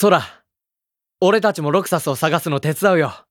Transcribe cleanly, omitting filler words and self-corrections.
そら、俺たちもロクサスを探すの手伝うよ。